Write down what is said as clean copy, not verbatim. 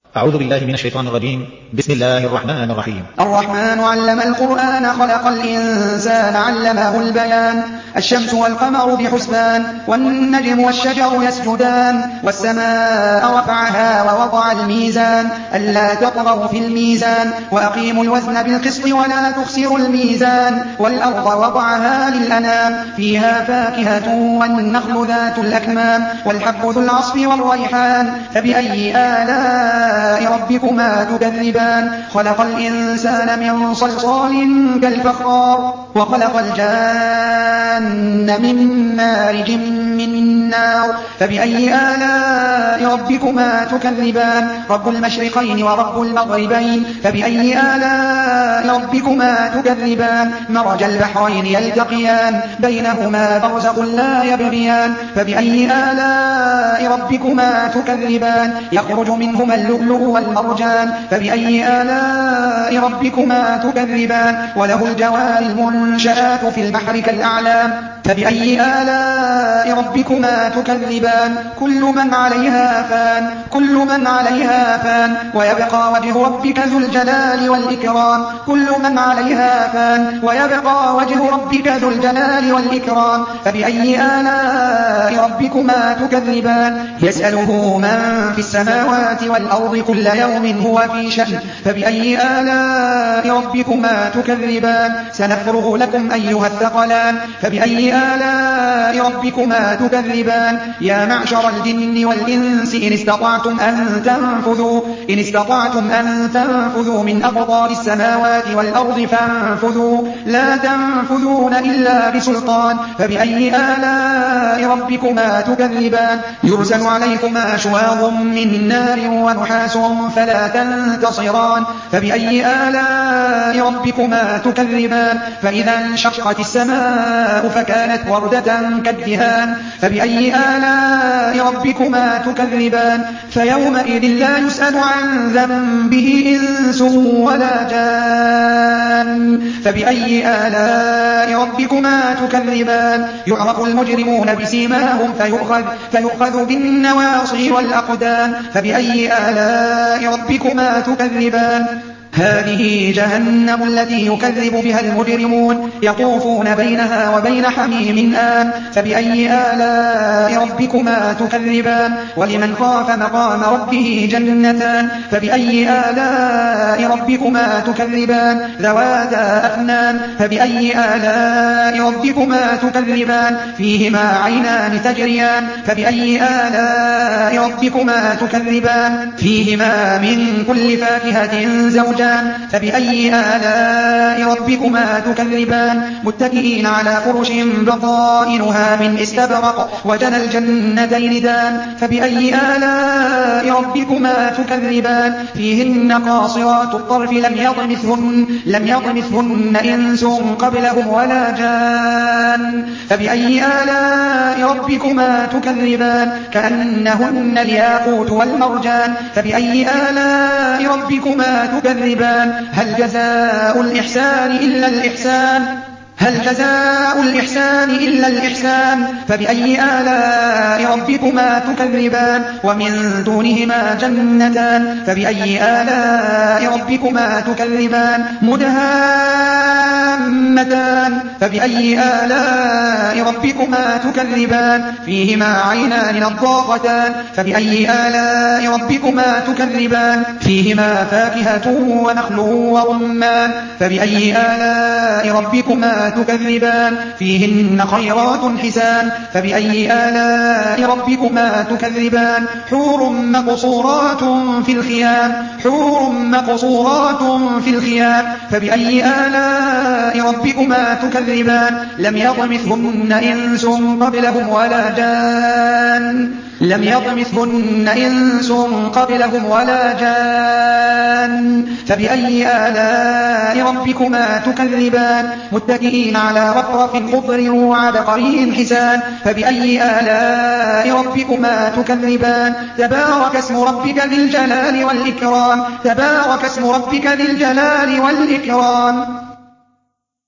أعوذ بالله من الشيطان الرجيم. بسم الله الرحمن الرحيم. الرحمن علم القرآن خلق الإنسان علمه البيان. الشمس والقمر بحسبان والنجم والشجر يسجدان والسماء رفعها ووضع الميزان ألا تطغوا في الميزان وأقيموا الوزن بالقسط ولا تخسروا الميزان والأرض وضعها للأنام فيها فاكهة والنخل ذات الأكمام والحب ذو العصف والريحان فبأي آلاء ربكما تكذبان خلق الإنسان من صلصال كالفخار وخلق الجان من مارج من نار فبأي آلاء ربكما تكذبان رب المشرقين ورب المغربين فبأي آلاء ربكما تكذبان مرج البحرين يلتقيان بينهما برزخ لا يبغيان فبأي آلاء ربكما تكذبان يخرج منهما اللؤلؤ والمرجان فبأي آلاء ربكما تكذبان وله الجوار المنشآت في البحر كالأعلام فبأي آلاء ربكما تكذبان كل من عليها فان ويبقى وجه ربك ذو الجلال والإكرام كل من عليها فان ويبقى وجه ربك ذو الجلال والإكرام فبأي آلاء ربكما تكذبان يسأله من في السماوات والأرض كل يوم هو في شأن فبأي آلاء ربكما تكذبان سنفرغ لكم أيها الثقلان فبأي آلاء ربكما تكذبان يا معشر الجن والإنس إن استطعتم أن تنفذوا من أقطار السماوات والأرض فانفذوا لا تنفذون إلا بسلطان فبأي آلاء ربكما تكذبان يرسل عليكما شواظ من نار ونحاس فلا تنتصران فبأي آلاء ربكما تكذبان فإذا انشقت السماء فكانت وردة كالدهان فبأي آلاء ربكما تكذبان فيومئذ لا يسأل عن ذنبه إنس ولا جان فبأي آلاء ربكما تكذبان يعرف المجرمون بسيماهم فيؤخذ بالنواصي والأقدام فبأي آلاء ربكما تكذبان هذه جهنم التي يكذب بها المجرمون يطوفون بينها وبين حميم آن فبأي آلاء ربكما تكذبان ولمن خاف مقام ربه جنتان فبأي آلاء ربكما تكذبان ذواتا أفنان فبأي آلاء ربكما تكذبان فيهما عينان تجريان فبأي آلاء ربكما تكذبان فيهما من كل فاكهة زوجان فبأي آلاء ربكما تكذبان متكئين على فرش بطائنها من استبرق وجنى الجنتين دان فبأي آلاء ربكما تكذبان فيهن قاصرات الطرف لم يطمثهن إنس قبلهم ولا جان فبأي آلاء ربكما تكذبان كأنهن الياقوت والمرجان فبأي آلاء ربكما تكذبان هل جزاء الإحسان إلا الإحسان فبأي آلاء ربكما تكذبان ومن دونهما جنتان فبأي آلاء ربكما تكذبان مدهامتان فبأي آلاء ربكما تكذبان فيهما عينان نضاختان فبأي آلاء ربكما تكذبان فيهما فاكهة ونخل ورمان فبأي آلاء ربكما تكذبان فيهن خيرات حسان فبأي آلاء ربكما تكذبان حور مقصورات في الخيام فبأي آلاء ربكما تكذبان لم يطمثهن إنس قبلهم ولا جان فبأي آلاء ربكما تكذبان متكئين على رفرف خضر وعبقري حسان فبأي آلاء ربكما تكذبان تبارك اسم ربك ذي الجلال والإكرام